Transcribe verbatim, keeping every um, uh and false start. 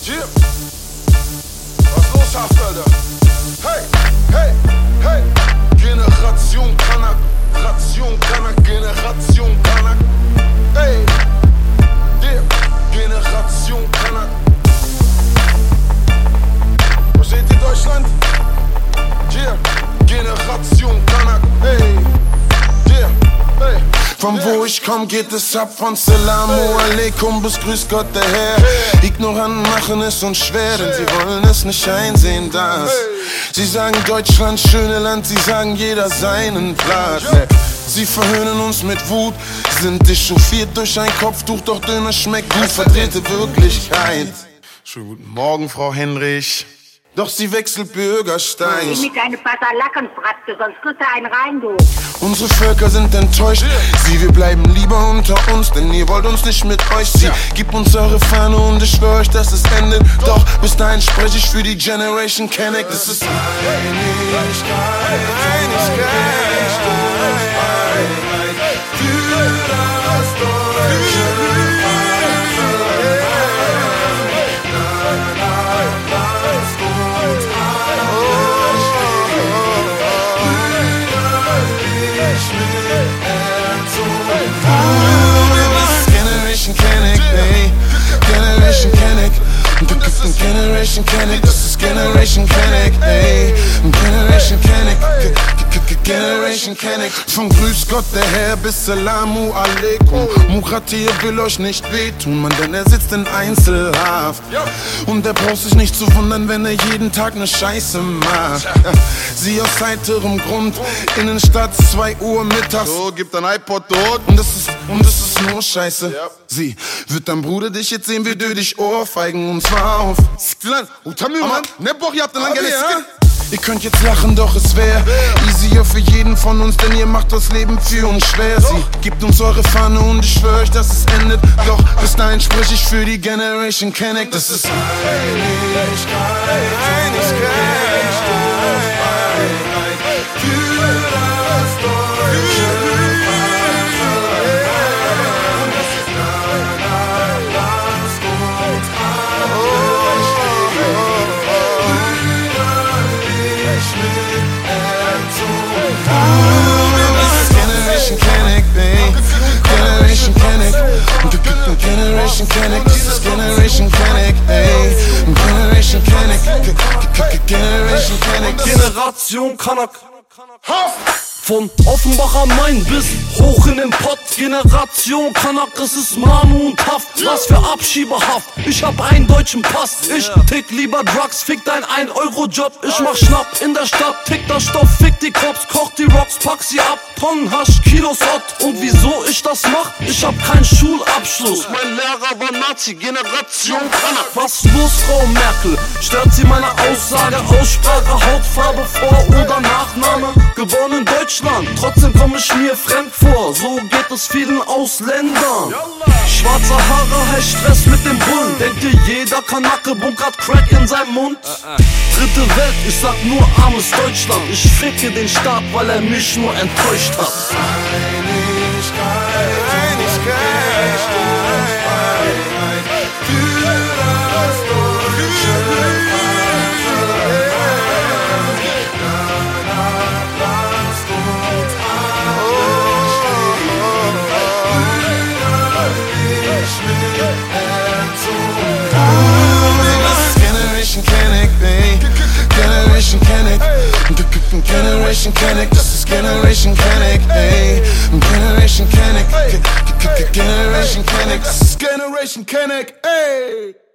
Yeah. Was ist los, Haft, Alter? Hey, hey, hey. Generation Kanak, Ration Kanak, Generation Kanak. Hey, yeah. Generation Kanak. Versteht ihr Deutschland? Yeah. Generation Kanak. Hey, yeah, hey. Von wo ich komm, geht es ab von Salamu Alaikum bis Grüß Gott der Herr. Ignorant machen es uns schwer, denn sie wollen es nicht einsehen, dass sie sagen Deutschland, schöne Land, sie sagen jeder seinen Platz. Sie verhöhnen uns mit Wut, sind echauffiert durch ein Kopftuch, doch Döner schmeckt gut, verdrehte Wirklichkeit. Schönen guten Morgen, Frau Henrich. Doch sie wechselt Bürgersteig. Geh mit deiner Pasalackenfratze, sonst kriegst du einen rein, du. Unsere Völker sind enttäuscht, sie, wir bleiben lieber unter uns, denn ihr wollt uns nicht mit euch. Sie, gebt uns eure Fahne und ich schwör euch, dass es endet. Doch bis dahin spreche ich für die Generation Kenneck. Das ist Einigkeit, Einigkeit, für das deutsche Generation Kenneck, Generation Kenneck, das ist Generation Kenneck, ey. Generation Kenneck, Generation Kenneck. Von Grüß Gott der Herr bis Salamu Alaikum. Mukratir will euch nicht wehtun, man, denn er sitzt in Einzelhaft. Und er braucht sich nicht zu wundern, wenn er jeden Tag ne Scheiße macht. Sie aus heiterem Grund, Innenstadt, zwei Uhr mittags. So, gib dein iPod dort. Und das ist, und das ist nur Scheiße. Sie, wird dein Bruder dich jetzt sehen, wie du dich ohrfeigen, und zwar auf Ihr könnt jetzt lachen, doch es wär easier für jeden von uns, denn ihr macht das Leben für uns schwer. Sie, gebt uns eure Fahne und ich schwör euch, dass es endet. Doch bis dahin sprich ich für die Generation Kenneck. Das ist Einigkeit, Einigkeit, für das deutsche Generation Kenneck, this is Generation Kenneck, ey. Generation Kenneck, Generation Kenneck. Generation Kanak. Von Offenbach am Main bis hoch in den Pott. Generation Kanak, es ist Manu und Haft. Was für Abschiebehaft, ich hab einen deutschen Pass. Ich tick lieber Drugs, fick dein ein Euro Job. Ich mach Schnapp in der Stadt, tick das Stoff, fick die Cops, koch die Rocks, pack sie ab. Tonnen Hasch, Kilos Ott. Und wieso ich das mach? Ich hab keinen Schulabschluss. Mein Lehrer war Nazi, Generation Kanak. Was los, Frau Merkel? Stört sie meine Aussage, Aussprache, Hautfarbe, Vor- oder Nachname? Geboren in Deutschland, trotzdem komm ich mir fremd vor. So geht es vielen Ausländern. Schwarze Haare heißt Stress mit dem Bullen. Denkt ihr, jeder Kanake bunkert Crack in seinem Mund? Dritte Welt, ich sag nur armes Deutschland. Ich ficke den Staat, weil er mich nur enttäuscht hat. Einigkeit, Einigkeit, für das deutsche Generation Kenneck, ey. Generation Kenneck, Generation Kenneck, das ist Generation Kenneck, ey. Generation Kenneck, Generation Kenneck, das ist Generation Kenneck, ey.